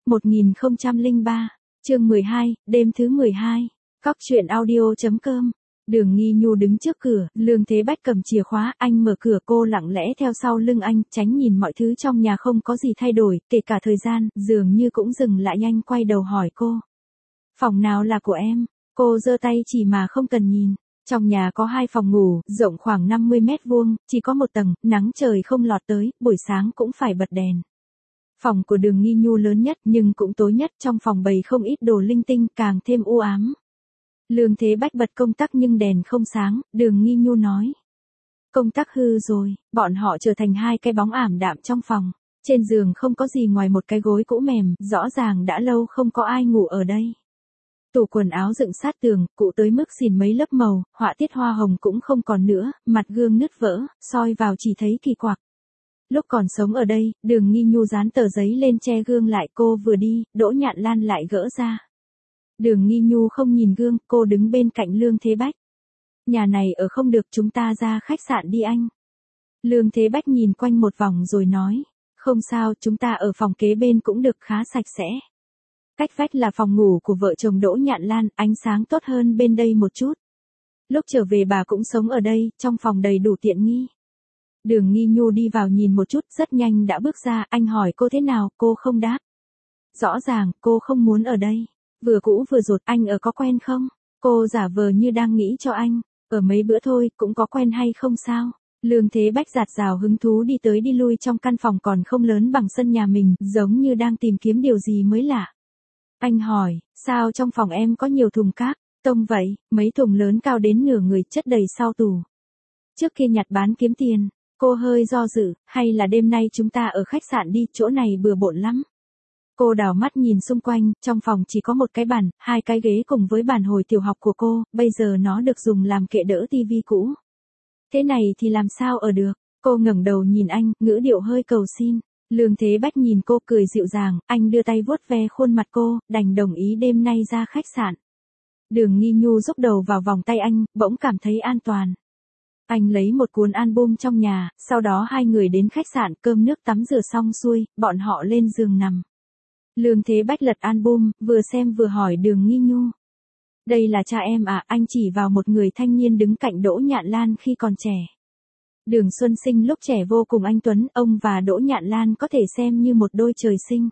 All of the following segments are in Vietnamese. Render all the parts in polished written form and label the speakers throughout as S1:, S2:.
S1: 1003, chương 12, đêm thứ 12. Cóc truyện audio.com. Đường Nghi Nhu đứng trước cửa, Lương Thế Bách cầm chìa khóa, anh mở cửa, cô lặng lẽ theo sau lưng anh, tránh nhìn mọi thứ trong nhà không có gì thay đổi, kể cả thời gian, dường như cũng dừng lại. Anh quay đầu hỏi cô. Phòng nào là của em? Cô giơ tay chỉ mà không cần nhìn. Trong nhà có 2 phòng ngủ, rộng khoảng 50 mét vuông, chỉ có 1 tầng, nắng trời không lọt tới, buổi sáng cũng phải bật đèn. Phòng của Đường Nghi Nhu lớn nhất nhưng cũng tối nhất, trong phòng bày không ít đồ linh tinh, càng thêm u ám. Lương Thế Bách bật công tắc nhưng đèn không sáng, Đường Nghi Nhu nói. Công tắc hư rồi, bọn họ trở thành 2 cái bóng ảm đạm trong phòng. Trên giường không có gì ngoài một cái gối cũ mềm, rõ ràng đã lâu không có ai ngủ ở đây. Tủ quần áo dựng sát tường, cũ tới mức xìn mấy lớp màu, họa tiết hoa hồng cũng không còn nữa, mặt gương nứt vỡ, soi vào chỉ thấy kỳ quặc. Lúc còn sống ở đây, Đường Nghi Nhu dán tờ giấy lên che gương lại, cô vừa đi, Đỗ Nhạn Lan lại gỡ ra. Đường Nghi Nhu không nhìn gương, cô đứng bên cạnh Lương Thế Bách. Nhà này ở không được, chúng ta ra khách sạn đi anh. Lương Thế Bách nhìn quanh một vòng rồi nói, không sao, chúng ta ở phòng kế bên cũng được, khá sạch sẽ. Cách vách là phòng ngủ của vợ chồng Đỗ Nhạn Lan, ánh sáng tốt hơn bên đây một chút. Lúc trở về bà cũng sống ở đây, trong phòng đầy đủ tiện nghi. Đường Nghi Nhu đi vào nhìn một chút, rất nhanh đã bước ra, anh hỏi cô thế nào, cô không đáp. Rõ ràng, cô không muốn ở đây. Vừa cũ vừa rột, anh ở có quen không? Cô giả vờ như đang nghĩ cho anh. Ở mấy bữa thôi, cũng có quen hay không sao? Lương Thế Bách dạt dào hứng thú đi tới đi lui trong căn phòng còn không lớn bằng sân nhà mình, giống như đang tìm kiếm điều gì mới lạ. Anh hỏi, sao trong phòng em có nhiều thùng cát, tông vậy, mấy thùng lớn cao đến nửa người chất đầy sau tủ. Trước kia nhặt bán kiếm tiền. Cô hơi do dự, hay là đêm nay chúng ta ở khách sạn đi, chỗ này bừa bộn lắm. Cô đảo mắt nhìn xung quanh, trong phòng chỉ có 1 cái bàn, 2 cái ghế cùng với bàn hồi tiểu học của cô, bây giờ nó được dùng làm kệ đỡ tivi cũ. Thế này thì làm sao ở được? Cô ngẩng đầu nhìn anh, ngữ điệu hơi cầu xin. Lương Thế Bách nhìn cô cười dịu dàng, anh đưa tay vuốt ve khuôn mặt cô, đành đồng ý đêm nay ra khách sạn. Đường Nghi Nhu rúc đầu vào vòng tay anh, bỗng cảm thấy an toàn. Anh lấy một cuốn album trong nhà, sau đó 2 người đến khách sạn, cơm nước tắm rửa xong xuôi, bọn họ lên giường nằm. Lương Thế Bách lật album, vừa xem vừa hỏi Đường Nghi Nhu. Đây là cha em à? Anh chỉ vào một người thanh niên đứng cạnh Đỗ Nhạn Lan khi còn trẻ. Đường Xuân Sinh lúc trẻ vô cùng anh tuấn, ông và Đỗ Nhạn Lan có thể xem như một đôi trời sinh.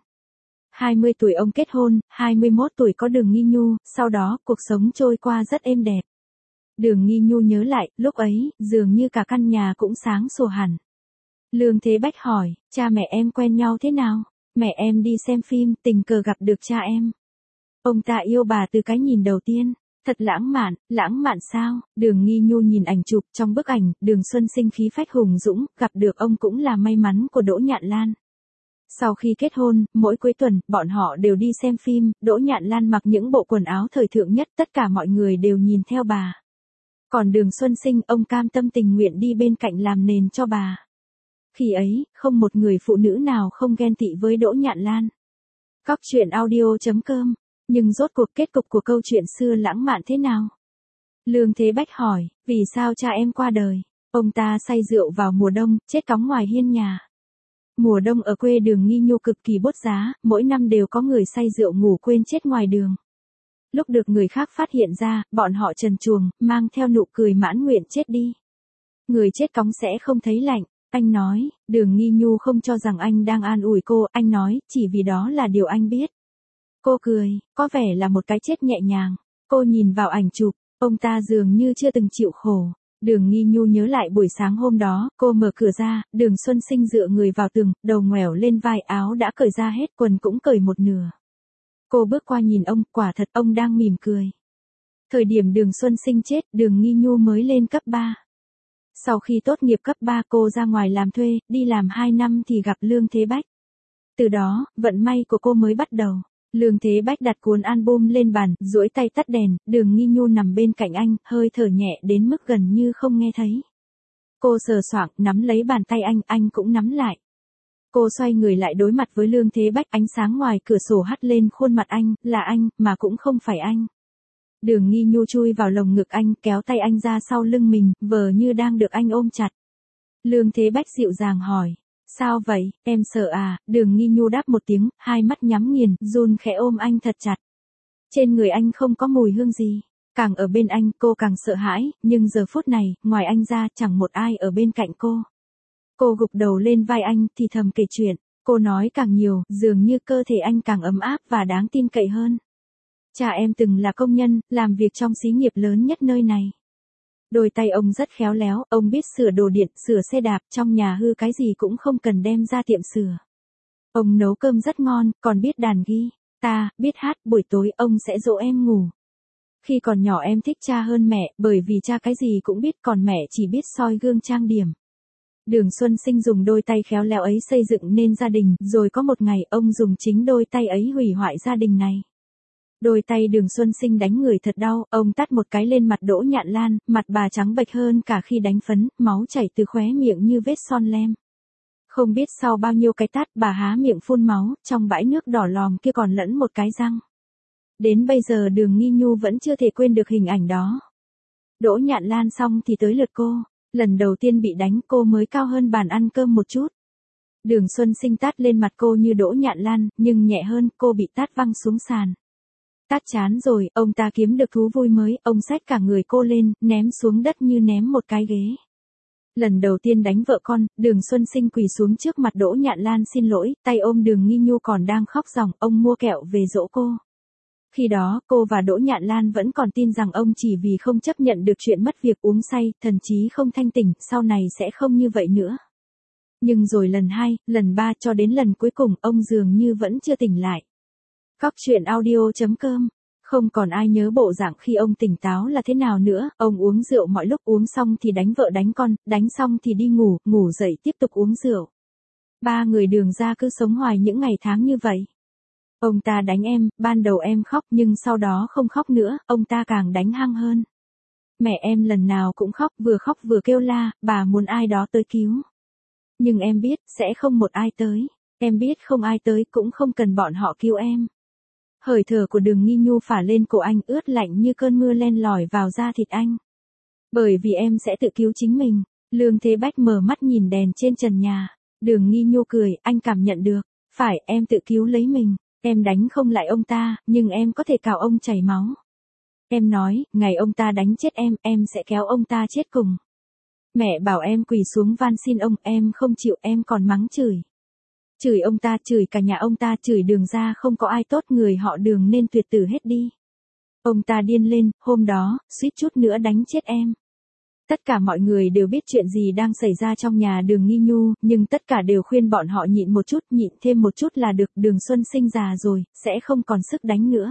S1: 20 tuổi ông kết hôn, 21 tuổi có Đường Nghi Nhu, sau đó cuộc sống trôi qua rất êm đẹp. Đường Nghi Nhu nhớ lại, lúc ấy, dường như cả căn nhà cũng sáng sủa hẳn. Lương Thế Bách hỏi, cha mẹ em quen nhau thế nào? Mẹ em đi xem phim, tình cờ gặp được cha em. Ông ta yêu bà từ cái nhìn đầu tiên. Thật lãng mạn sao? Đường Nghi Nhu nhìn ảnh chụp, trong bức ảnh, Đường Xuân Sinh khí phách hùng dũng, gặp được ông cũng là may mắn của Đỗ Nhạn Lan. Sau khi kết hôn, mỗi cuối tuần, bọn họ đều đi xem phim, Đỗ Nhạn Lan mặc những bộ quần áo thời thượng nhất, tất cả mọi người đều nhìn theo bà. Còn Đường Xuân Sinh, ông cam tâm tình nguyện đi bên cạnh làm nền cho bà. Khi ấy, không một người phụ nữ nào không ghen tị với Đỗ Nhạn Lan. Cóc truyện audio.com. Nhưng rốt cuộc kết cục của câu chuyện xưa lãng mạn thế nào? Lương Thế Bách hỏi, vì sao cha em qua đời? Ông ta say rượu vào mùa đông, chết cóng ngoài hiên nhà. Mùa đông ở quê Đường Nghi Nhu cực kỳ bốt giá, mỗi năm đều có người say rượu ngủ quên chết ngoài đường. Lúc được người khác phát hiện ra, bọn họ trần truồng, mang theo nụ cười mãn nguyện chết đi. Người chết cóng sẽ không thấy lạnh. Anh nói, Đường Nghi Nhu không cho rằng anh đang an ủi cô, anh nói, chỉ vì đó là điều anh biết. Cô cười, có vẻ là một cái chết nhẹ nhàng. Cô nhìn vào ảnh chụp, ông ta dường như chưa từng chịu khổ. Đường Nghi Nhu nhớ lại buổi sáng hôm đó, cô mở cửa ra, Đường Xuân Sinh dựa người vào tường, đầu ngoẻo lên vai, áo đã cởi ra hết, quần cũng cởi một nửa. Cô bước qua nhìn ông, quả thật ông đang mỉm cười. Thời điểm Đường Xuân Sinh chết, Đường Nghi Nhu mới lên cấp 3. Sau khi tốt nghiệp cấp 3 cô ra ngoài làm thuê, đi làm 2 năm thì gặp Lương Thế Bách. Từ đó, vận may của cô mới bắt đầu. Lương Thế Bách đặt cuốn album lên bàn, duỗi tay tắt đèn, Đường Nghi Nhu nằm bên cạnh anh, hơi thở nhẹ đến mức gần như không nghe thấy. Cô sờ soạng, nắm lấy bàn tay anh cũng nắm lại. Cô xoay người lại đối mặt với Lương Thế Bách, ánh sáng ngoài cửa sổ hắt lên khuôn mặt anh, là anh, mà cũng không phải anh. Đường Nghi Nhu chui vào lồng ngực anh, kéo tay anh ra sau lưng mình, vờ như đang được anh ôm chặt. Lương Thế Bách dịu dàng hỏi, Sao vậy, em sợ à, Đường Nghi Nhu đáp một tiếng, hai mắt nhắm nghiền, run khẽ ôm anh thật chặt. Trên người anh không có mùi hương gì. Càng ở bên anh cô càng sợ hãi, nhưng giờ phút này, ngoài anh ra chẳng một ai ở bên cạnh cô. Cô gục đầu lên vai anh thì thầm kể chuyện, cô nói càng nhiều, dường như cơ thể anh càng ấm áp và đáng tin cậy hơn. Cha em từng là công nhân, làm việc trong xí nghiệp lớn nhất nơi này. Đôi tay ông rất khéo léo, ông biết sửa đồ điện, sửa xe đạp, trong nhà hư cái gì cũng không cần đem ra tiệm sửa. Ông nấu cơm rất ngon, còn biết đàn guitar, biết hát, buổi tối ông sẽ dỗ em ngủ. Khi còn nhỏ em thích cha hơn mẹ, bởi vì cha cái gì cũng biết còn mẹ chỉ biết soi gương trang điểm. Đường Xuân Sinh dùng đôi tay khéo léo ấy xây dựng nên gia đình, rồi có một ngày ông dùng chính đôi tay ấy hủy hoại gia đình này. Đôi tay Đường Xuân Sinh đánh người thật đau, ông tát một cái lên mặt Đỗ Nhạn Lan, mặt bà trắng bệch hơn cả khi đánh phấn, máu chảy từ khóe miệng như vết son lem. Không biết sau bao nhiêu cái tát bà há miệng phun máu, trong bãi nước đỏ lòm kia còn lẫn một cái răng. Đến bây giờ Đường Nghi Nhu vẫn chưa thể quên được hình ảnh đó. Đỗ Nhạn Lan xong thì tới lượt cô. Lần đầu tiên bị đánh cô mới cao hơn bàn ăn cơm một chút. Đường Xuân Sinh tát lên mặt cô như Đỗ Nhạn Lan, nhưng nhẹ hơn, cô bị tát văng xuống sàn. Tát chán rồi, ông ta kiếm được thú vui mới, ông xách cả người cô lên, ném xuống đất như ném một cái ghế. Lần đầu tiên đánh vợ con, Đường Xuân Sinh quỳ xuống trước mặt Đỗ Nhạn Lan xin lỗi, tay ôm Đường Nghi Nhu còn đang khóc ròng, ông mua kẹo về dỗ cô. Khi đó, cô và Đỗ Nhạn Lan vẫn còn tin rằng ông chỉ vì không chấp nhận được chuyện mất việc uống say, thần trí không thanh tỉnh, sau này sẽ không như vậy nữa. Nhưng rồi lần 2, lần 3 cho đến lần cuối cùng, ông dường như vẫn chưa tỉnh lại. Cóc truyện audio.com. Không còn ai nhớ bộ dạng khi ông tỉnh táo là thế nào nữa, ông uống rượu mọi lúc, uống xong thì đánh vợ đánh con, đánh xong thì đi ngủ, ngủ dậy tiếp tục uống rượu. Ba người Đường gia cứ sống hoài những ngày tháng như vậy. Ông ta đánh em, ban đầu em khóc nhưng sau đó không khóc nữa, ông ta càng đánh hăng hơn. Mẹ em lần nào cũng khóc vừa kêu la, bà muốn ai đó tới cứu. Nhưng em biết, sẽ không một ai tới. Em biết không ai tới cũng không cần bọn họ cứu em. Hơi thở của Đường Nghi Nhu phả lên cổ anh, ướt lạnh như cơn mưa len lỏi vào da thịt anh. Bởi vì em sẽ tự cứu chính mình. Lương Thế Bách mở mắt nhìn đèn trên trần nhà. Đường Nghi Nhu cười, anh cảm nhận được. Phải, em tự cứu lấy mình. Em đánh không lại ông ta, nhưng em có thể cào ông chảy máu. Em nói, ngày ông ta đánh chết em sẽ kéo ông ta chết cùng. Mẹ bảo em quỳ xuống van xin ông, em không chịu, em còn mắng chửi. Chửi ông ta, chửi cả nhà ông ta, chửi Đường ra không có ai tốt, người họ Đường nên tuyệt tử hết đi. Ông ta điên lên, hôm đó, suýt chút nữa đánh chết em. Tất cả mọi người đều biết chuyện gì đang xảy ra trong nhà Đường Nghi Nhu, nhưng tất cả đều khuyên bọn họ nhịn một chút, nhịn thêm một chút là được, Đường Xuân Sinh già rồi, sẽ không còn sức đánh nữa.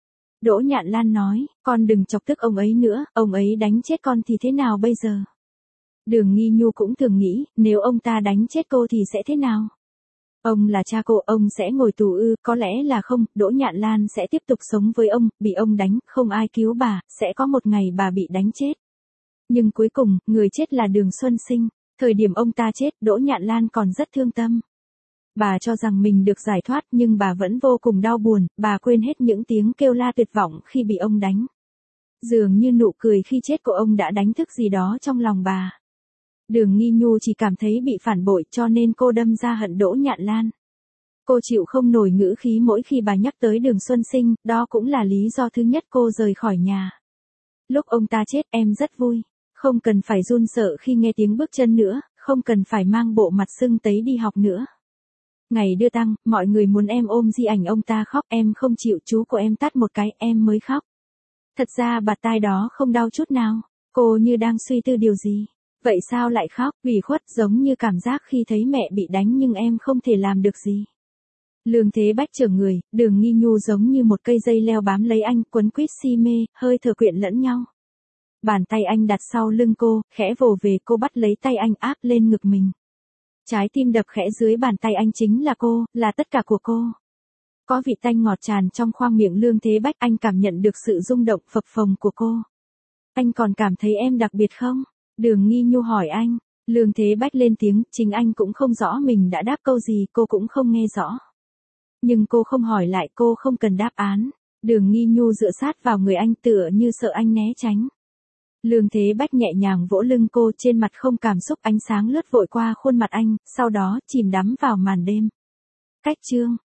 S1: Đỗ Nhạn Lan nói, con đừng chọc tức ông ấy nữa, ông ấy đánh chết con thì thế nào bây giờ? Đường Nghi Nhu cũng thường nghĩ, nếu ông ta đánh chết cô thì sẽ thế nào? Ông là cha cô, ông sẽ ngồi tù ư? Có lẽ là không, Đỗ Nhạn Lan sẽ tiếp tục sống với ông, bị ông đánh, không ai cứu bà, sẽ có một ngày bà bị đánh chết. Nhưng cuối cùng, người chết là Đường Xuân Sinh. Thời điểm ông ta chết, Đỗ Nhạn Lan còn rất thương tâm. Bà cho rằng mình được giải thoát nhưng bà vẫn vô cùng đau buồn, bà quên hết những tiếng kêu la tuyệt vọng khi bị ông đánh. Dường như nụ cười khi chết của ông đã đánh thức gì đó trong lòng bà. Đường Nghi Nhu chỉ cảm thấy bị phản bội cho nên cô đâm ra hận Đỗ Nhạn Lan. Cô chịu không nổi ngữ khí mỗi khi bà nhắc tới Đường Xuân Sinh, đó cũng là lý do thứ nhất cô rời khỏi nhà. Lúc ông ta chết em rất vui. Không cần phải run sợ khi nghe tiếng bước chân nữa, không cần phải mang bộ mặt sưng tấy đi học nữa. Ngày đưa tang, mọi người muốn em ôm di ảnh ông ta khóc, em không chịu, chú của em tát một cái, em mới khóc. Thật ra bạt tai đó không đau chút nào, cô như đang suy tư điều gì. Vậy sao lại khóc, ủy khuất giống như cảm giác khi thấy mẹ bị đánh nhưng em không thể làm được gì. Lương Thế Bách chở người, Đường Nghi Nhu giống như một cây dây leo bám lấy anh, quấn quýt si mê, hơi thở quyện lẫn nhau. Bàn tay anh đặt sau lưng cô, khẽ vồ về, cô bắt lấy tay anh áp lên ngực mình. Trái tim đập khẽ dưới bàn tay anh, chính là cô, là tất cả của cô. Có vị tanh ngọt tràn trong khoang miệng Lương Thế Bách, anh cảm nhận được sự rung động phập phồng của cô. Anh còn cảm thấy em đặc biệt không? Đường Nghi Nhu hỏi anh. Lương Thế Bách lên tiếng, chính anh cũng không rõ mình đã đáp câu gì, cô cũng không nghe rõ. Nhưng cô không hỏi lại, cô không cần đáp án. Đường Nghi Nhu dựa sát vào người anh tựa như sợ anh né tránh. Lương Thế Bách nhẹ nhàng vỗ lưng cô, trên mặt không cảm xúc, ánh sáng lướt vội qua khuôn mặt anh, sau đó chìm đắm vào màn đêm. Cách chương